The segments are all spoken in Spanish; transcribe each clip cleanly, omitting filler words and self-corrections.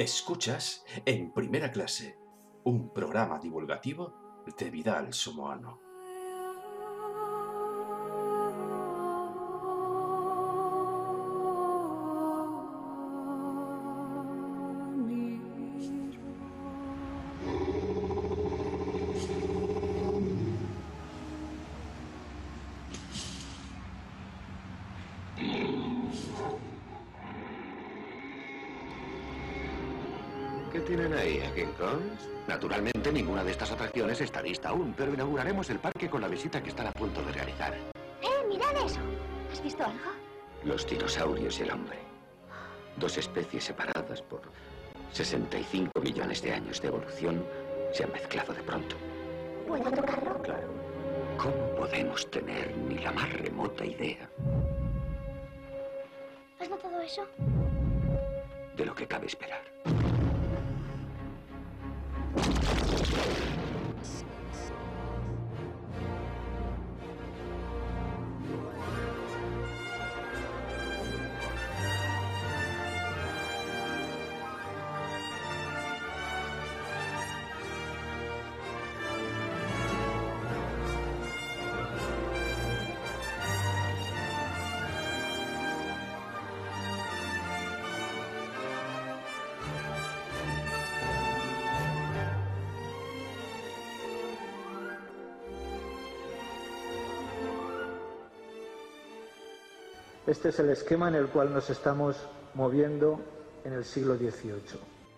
Escuchas En Primera Clase, un programa divulgativo de Vidal Somoano. ¿Qué tienen ahí, a King Kong? Naturalmente, ninguna de estas atracciones está lista aún, pero inauguraremos el parque con la visita que están a punto de realizar. ¡Mirad eso! ¿Has visto algo? Los dinosaurios y el hombre. Dos especies separadas por 65 millones de años de evolución se han mezclado de pronto. ¿Puedo tocarlo? Claro. ¿Cómo podemos tener ni la más remota idea ¿Has notado eso? de lo que cabe esperar? Este es el esquema en el cual nos estamos moviendo en el siglo XVIII.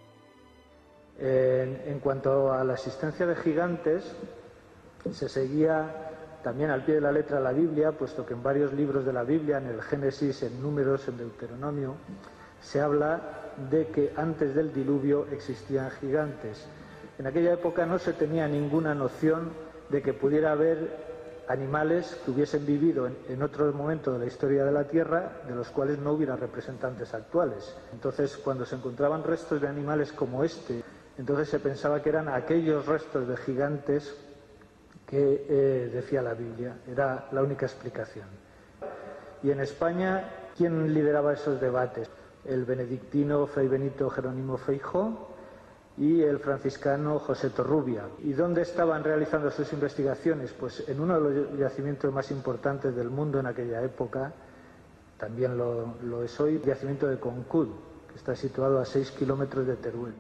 En cuanto a la existencia de gigantes, se seguía también al pie de la letra la Biblia, puesto que en varios libros de la Biblia, en el Génesis, en Números, en Deuteronomio, se habla de que antes del diluvio existían gigantes. En aquella época no se tenía ninguna noción de que pudiera haber animales que hubiesen vivido en otro momento de la historia de la Tierra, de los cuales no hubiera representantes actuales. Entonces, cuando se encontraban restos de animales como este, entonces se pensaba que eran aquellos restos de gigantes que decía la Biblia. Era la única explicación. Y en España, ¿quién lideraba esos debates? El benedictino Fray Benito Jerónimo Feijó y el franciscano José Torrubia. ¿Y dónde estaban realizando sus investigaciones? Pues en uno de los yacimientos más importantes del mundo en aquella época, también lo es hoy, el yacimiento de Concud, que está situado a 6 kilómetros de Teruel.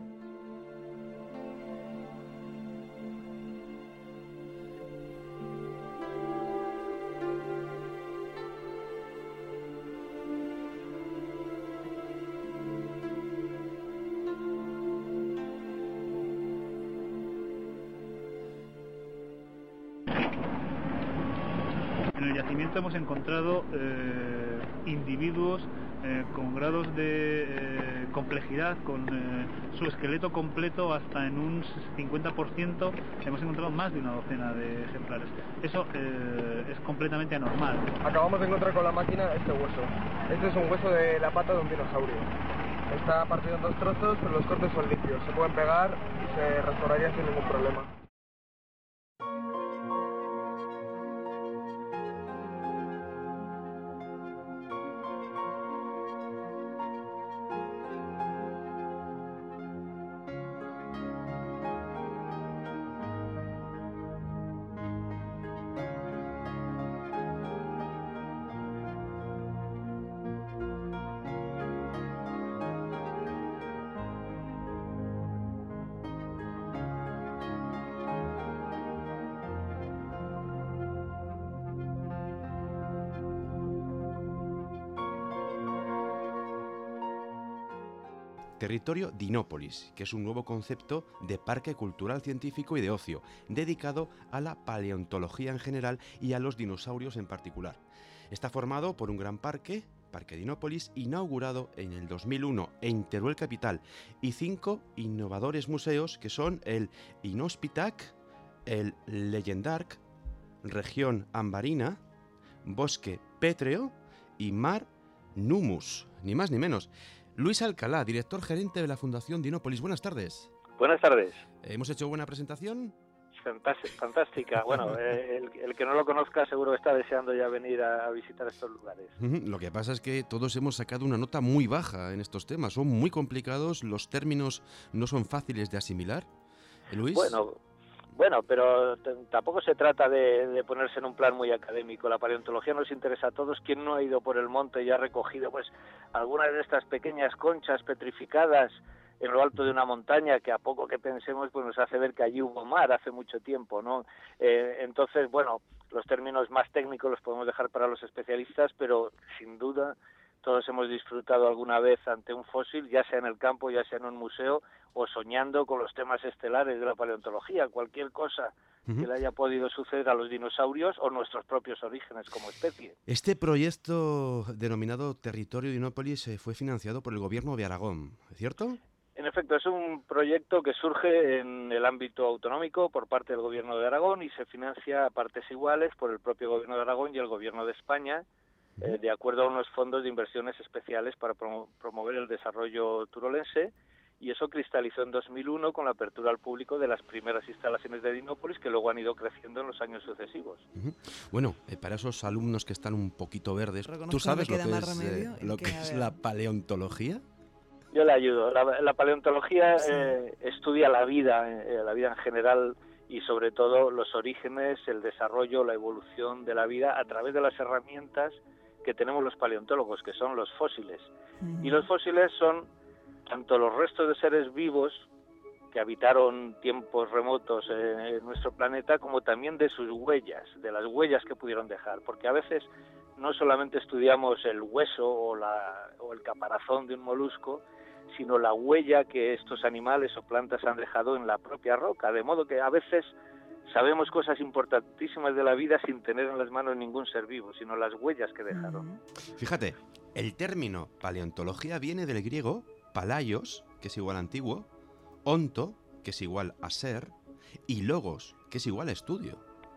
En el yacimiento hemos encontrado individuos con grados de complejidad, con su esqueleto completo hasta en un 50%, hemos encontrado más de una docena de ejemplares. Eso es completamente anormal. Acabamos de encontrar con la máquina este hueso. Este es un hueso de la pata de un dinosaurio. Está partido en dos trozos, pero los cortes son limpios. Se pueden pegar y se restaurarían sin ningún problema. Territorio Dinópolis, que es un nuevo concepto de parque cultural, científico y de ocio, dedicado a la paleontología en general y a los dinosaurios en particular. Está formado por un gran parque, Parque Dinópolis, inaugurado en el 2001 en Teruel capital, y 5 innovadores museos que son el Inhospitac, el Leyendarc, Región Ambarina, Bosque Pétreo y Mar Numus, ni más ni menos. Luis Alcalá, director gerente de la Fundación Dinópolis. Buenas tardes. Buenas tardes. ¿Hemos hecho buena presentación? fantástica. Bueno, el que no lo conozca seguro que está deseando ya venir a visitar estos lugares. Lo que pasa es que todos hemos sacado una nota muy baja en estos temas. Son muy complicados, los términos no son fáciles de asimilar. ¿Luis? Bueno, pero tampoco se trata de ponerse en un plan muy académico. La paleontología nos interesa a todos. ¿Quién no ha ido por el monte y ha recogido pues algunas de estas pequeñas conchas petrificadas en lo alto de una montaña que a poco que pensemos pues nos hace ver que allí hubo mar hace mucho tiempo, ¿no? Entonces, bueno, los términos más técnicos los podemos dejar para los especialistas, pero sin duda todos hemos disfrutado alguna vez ante un fósil, ya sea en el campo, ya sea en un museo, o soñando con los temas estelares de la paleontología, cualquier cosa que le haya podido suceder a los dinosaurios o nuestros propios orígenes como especie. Este proyecto denominado Territorio Dinópolis fue financiado por el gobierno de Aragón, ¿cierto? En efecto, es un proyecto que surge en el ámbito autonómico por parte del Gobierno de Aragón y se financia a partes iguales por el propio Gobierno de Aragón y el Gobierno de España, de acuerdo a unos fondos de inversiones especiales para promover el desarrollo turolense, y eso cristalizó en 2001 con la apertura al público de las primeras instalaciones de Dinópolis, que luego han ido creciendo en los años sucesivos. Bueno, para esos alumnos que están un poquito verdes, ¿tú sabes lo que es la paleontología? Yo le ayudo. La paleontología estudia la vida en general y sobre todo los orígenes, el desarrollo, la evolución de la vida a través de las herramientas que tenemos los paleontólogos, que son los fósiles. Y los fósiles son tanto los restos de seres vivos que habitaron tiempos remotos en nuestro planeta, como también de sus huellas, de las huellas que pudieron dejar, porque a veces no solamente estudiamos el hueso o el caparazón de un molusco, sino la huella que estos animales o plantas han dejado en la propia roca, de modo que a veces sabemos cosas importantísimas de la vida sin tener en las manos ningún ser vivo, sino las huellas que dejaron. Fíjate, el término paleontología viene del griego palaios, que es igual a antiguo, onto, que es igual a ser, y logos, que es igual a estudio.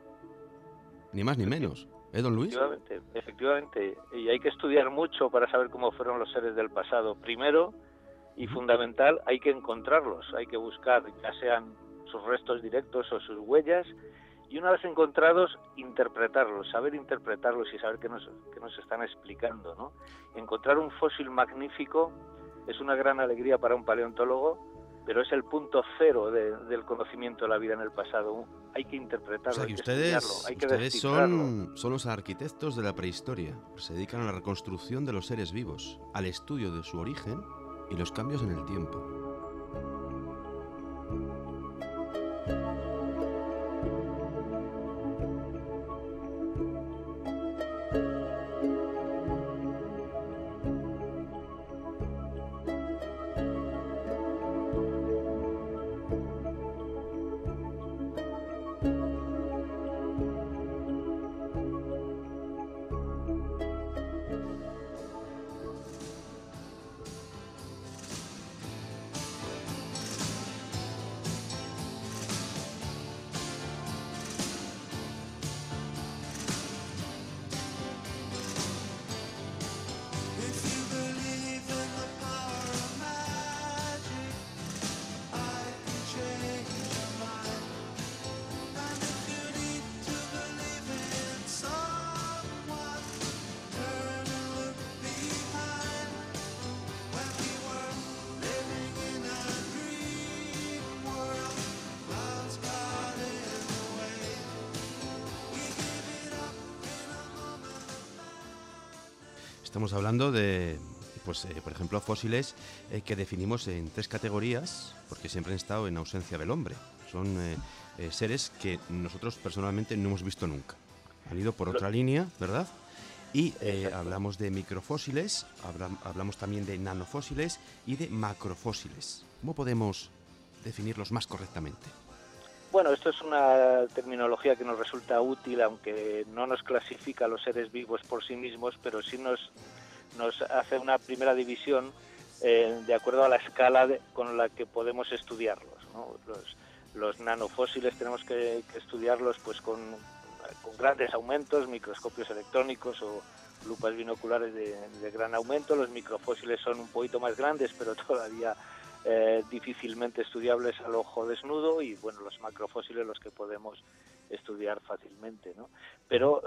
Ni más ni menos. ¿Don Luis? Efectivamente. Y hay que estudiar mucho para saber cómo fueron los seres del pasado. Primero, y fundamental, hay que encontrarlos, hay que buscar, ya sean sus restos directos o sus huellas, y una vez encontrados, interpretarlos, saber interpretarlos y saber qué nos están explicando, ¿no? Encontrar un fósil magnífico es una gran alegría para un paleontólogo, pero es el punto cero del conocimiento de la vida en el pasado. Hay que interpretarlo, o sea, que hay que ustedes estudiarlo, hay que descifrarlo. Son los arquitectos de la prehistoria, se dedican a la reconstrucción de los seres vivos, al estudio de su origen y los cambios en el tiempo. Estamos hablando de, por ejemplo, fósiles que definimos en 3 categorías, porque siempre han estado en ausencia del hombre. Son seres que nosotros personalmente no hemos visto nunca. Han ido por otra línea, ¿verdad? Y hablamos de microfósiles, hablamos también de nanofósiles y de macrofósiles. ¿Cómo podemos definirlos más correctamente? Bueno, esto es una terminología que nos resulta útil, aunque no nos clasifica a los seres vivos por sí mismos, pero sí nos hace una primera división de acuerdo a la escala con la que podemos estudiarlos, ¿no? Los nanofósiles tenemos que estudiarlos pues con grandes aumentos, microscopios electrónicos o lupas binoculares de gran aumento. Los microfósiles son un poquito más grandes, pero todavía difícilmente estudiables al ojo desnudo, y bueno, los macrofósiles los que podemos estudiar fácilmente, ¿no? Pero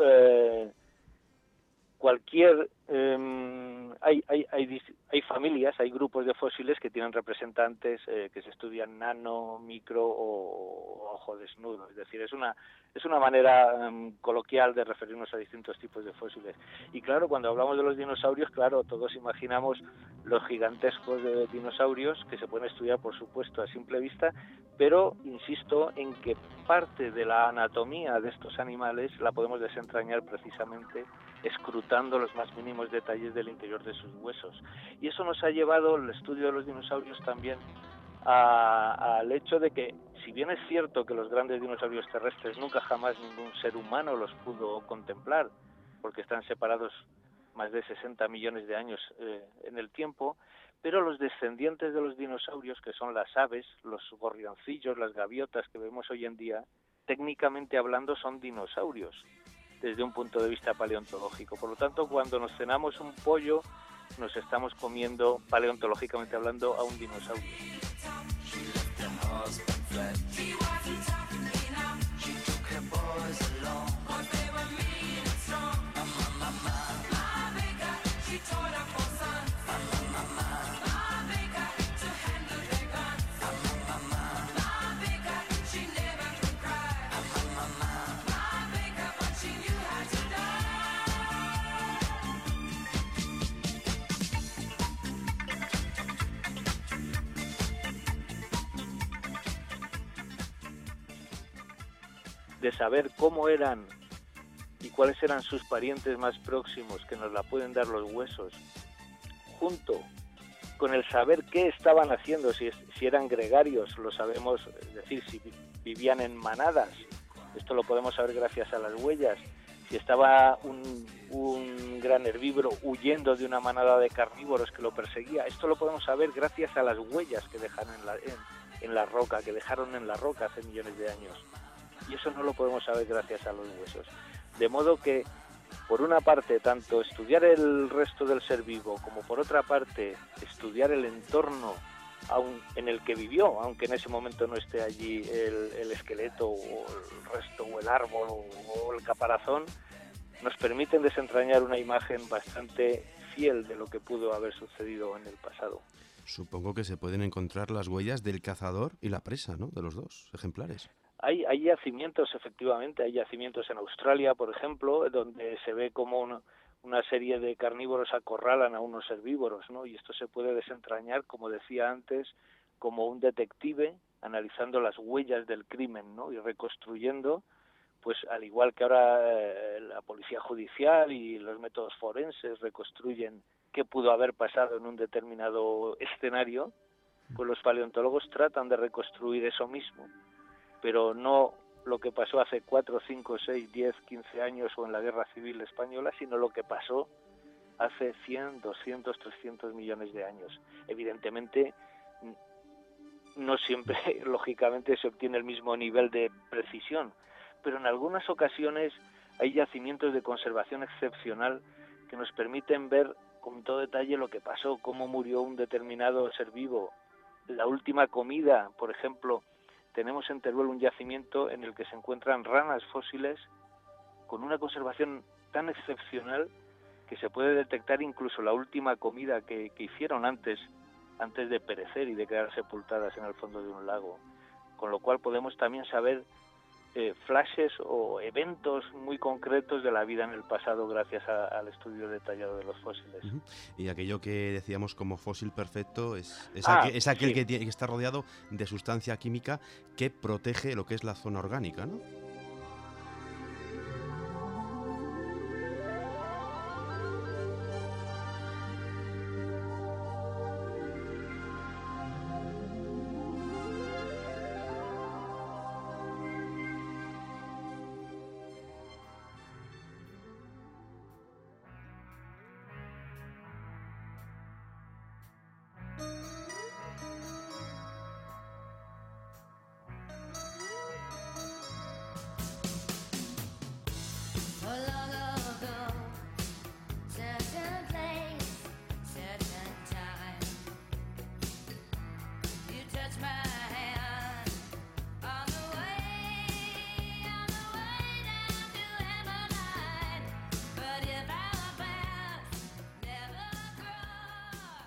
hay familias, hay grupos de fósiles que tienen representantes que se estudian nano, micro o ojo desnudo. Es decir, es una manera coloquial de referirnos a distintos tipos de fósiles. Y claro, cuando hablamos de los dinosaurios, claro, todos imaginamos los gigantescos dinosaurios que se pueden estudiar, por supuesto, a simple vista, pero insisto en que parte de la anatomía de estos animales la podemos desentrañar precisamente escrutando los más mínimos detalles del interior de sus huesos. Y eso nos ha llevado el estudio de los dinosaurios también al hecho de que, si bien es cierto que los grandes dinosaurios terrestres nunca jamás ningún ser humano los pudo contemplar, porque están separados más de 60 millones de años en el tiempo, pero los descendientes de los dinosaurios, que son las aves, los gorrioncillos, las gaviotas que vemos hoy en día, técnicamente hablando son dinosaurios desde un punto de vista paleontológico. Por lo tanto, cuando nos cenamos un pollo, nos estamos comiendo, paleontológicamente hablando, a un dinosaurio. De saber cómo eran y cuáles eran sus parientes más próximos, que nos la pueden dar los huesos, junto con el saber qué estaban haciendo, si eran gregarios, lo sabemos, es decir, si vivían en manadas, esto lo podemos saber gracias a las huellas, si estaba un gran herbívoro huyendo de una manada de carnívoros que lo perseguía, esto lo podemos saber gracias a las huellas que dejaron en la roca, que dejaron en la roca hace millones de años. Y eso no lo podemos saber gracias a los huesos. De modo que, por una parte, tanto estudiar el resto del ser vivo, como por otra parte, estudiar el entorno en el que vivió, aunque en ese momento no esté allí el esqueleto o el resto o el árbol o el caparazón, nos permiten desentrañar una imagen bastante fiel de lo que pudo haber sucedido en el pasado. Supongo que se pueden encontrar las huellas del cazador y la presa, ¿no?, de los dos ejemplares. Hay yacimientos, efectivamente, hay yacimientos en Australia, por ejemplo, donde se ve como una serie de carnívoros acorralan a unos herbívoros, ¿no? Y esto se puede desentrañar, como decía antes, como un detective analizando las huellas del crimen, ¿no? Y reconstruyendo, pues al igual que ahora la policía judicial y los métodos forenses reconstruyen qué pudo haber pasado en un determinado escenario, pues los paleontólogos tratan de reconstruir eso mismo, pero no lo que pasó hace 4, 5, 6, 10, 15 años o en la Guerra Civil Española, sino lo que pasó hace 100, 200, 300 millones de años. Evidentemente, no siempre, lógicamente, se obtiene el mismo nivel de precisión, pero en algunas ocasiones hay yacimientos de conservación excepcional que nos permiten ver con todo detalle lo que pasó, cómo murió un determinado ser vivo. La última comida, por ejemplo, tenemos en Teruel un yacimiento en el que se encuentran ranas fósiles con una conservación tan excepcional que se puede detectar incluso la última comida que hicieron antes de perecer y de quedar sepultadas en el fondo de un lago. Con lo cual podemos también saber flashes o eventos muy concretos de la vida en el pasado gracias al estudio detallado de los fósiles. Uh-huh. Y aquello que decíamos como fósil perfecto es aquel sí, que está rodeado de sustancia química que protege lo que es la zona orgánica, ¿no?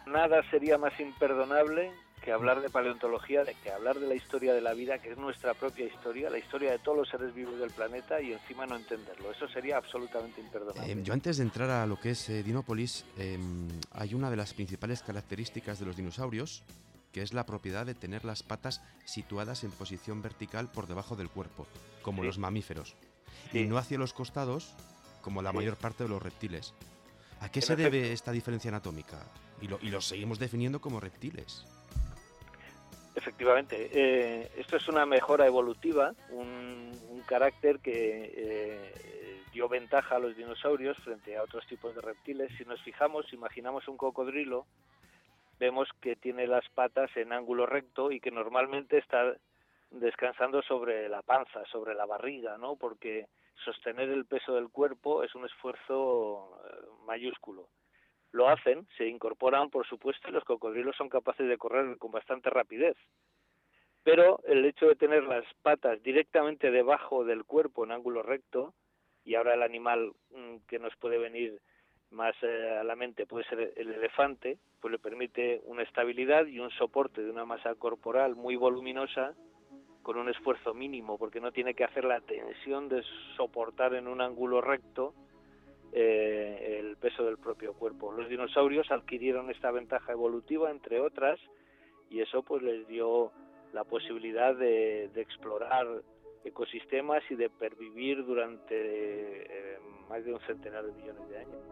nada sería más imperdonable que hablar de paleontología, que hablar de la historia de la vida, que es nuestra propia historia, la historia de todos los seres vivos del planeta, y encima no entenderlo. Eso sería absolutamente imperdonable. Yo antes de entrar a lo que es Dinópolis, hay una de las principales características de los dinosaurios, que es la propiedad de tener las patas situadas en posición vertical por debajo del cuerpo, como los mamíferos, y no hacia los costados, como la mayor parte de los reptiles. ¿A qué se debe esta diferencia anatómica? Y los seguimos definiendo como reptiles. Efectivamente, esto es una mejora evolutiva, un carácter que dio ventaja a los dinosaurios frente a otros tipos de reptiles. Si nos fijamos, imaginamos un cocodrilo, vemos que tiene las patas en ángulo recto y que normalmente está descansando sobre la panza, sobre la barriga, ¿no? Porque sostener el peso del cuerpo es un esfuerzo mayúsculo. Lo hacen, se incorporan, por supuesto, y los cocodrilos son capaces de correr con bastante rapidez. Pero el hecho de tener las patas directamente debajo del cuerpo en ángulo recto, y ahora el animal que nos puede venir más a la mente puede ser el elefante, pues le permite una estabilidad y un soporte de una masa corporal muy voluminosa con un esfuerzo mínimo, porque no tiene que hacer la tensión de soportar en un ángulo recto el peso del propio cuerpo. Los dinosaurios adquirieron esta ventaja evolutiva, entre otras, y eso pues les dio la posibilidad de explorar ecosistemas y de pervivir durante más de un centenar de millones de años.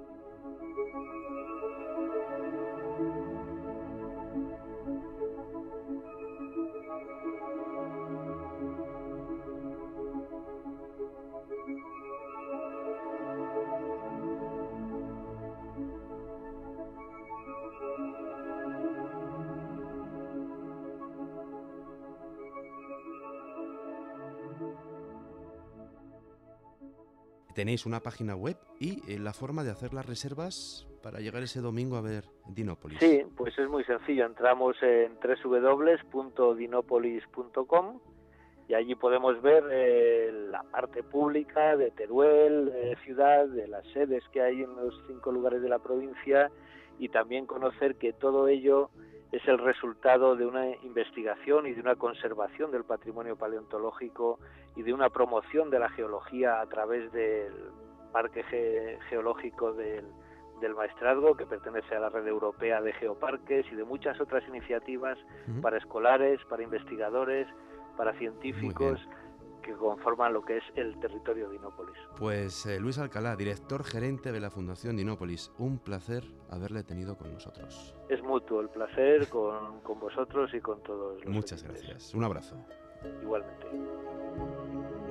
Tenéis una página web y la forma de hacer las reservas para llegar ese domingo a ver Dinópolis. Sí, pues es muy sencillo. Entramos en www.dinopolis.com y allí podemos ver la parte pública de Teruel, ciudad, de las sedes que hay en los 5 lugares de la provincia, y también conocer que todo ello es el resultado de una investigación y de una conservación del patrimonio paleontológico y de una promoción de la geología a través del Parque Geológico del Maestrazgo, que pertenece a la Red Europea de Geoparques, y de muchas otras iniciativas para escolares, para investigadores, para científicos, que conforman lo que es el territorio de Dinópolis. Pues Luis Alcalá, director gerente de la Fundación Dinópolis, un placer haberle tenido con nosotros. Es mutuo el placer con vosotros y con todos los Muchas gracias. Un abrazo. Igualmente.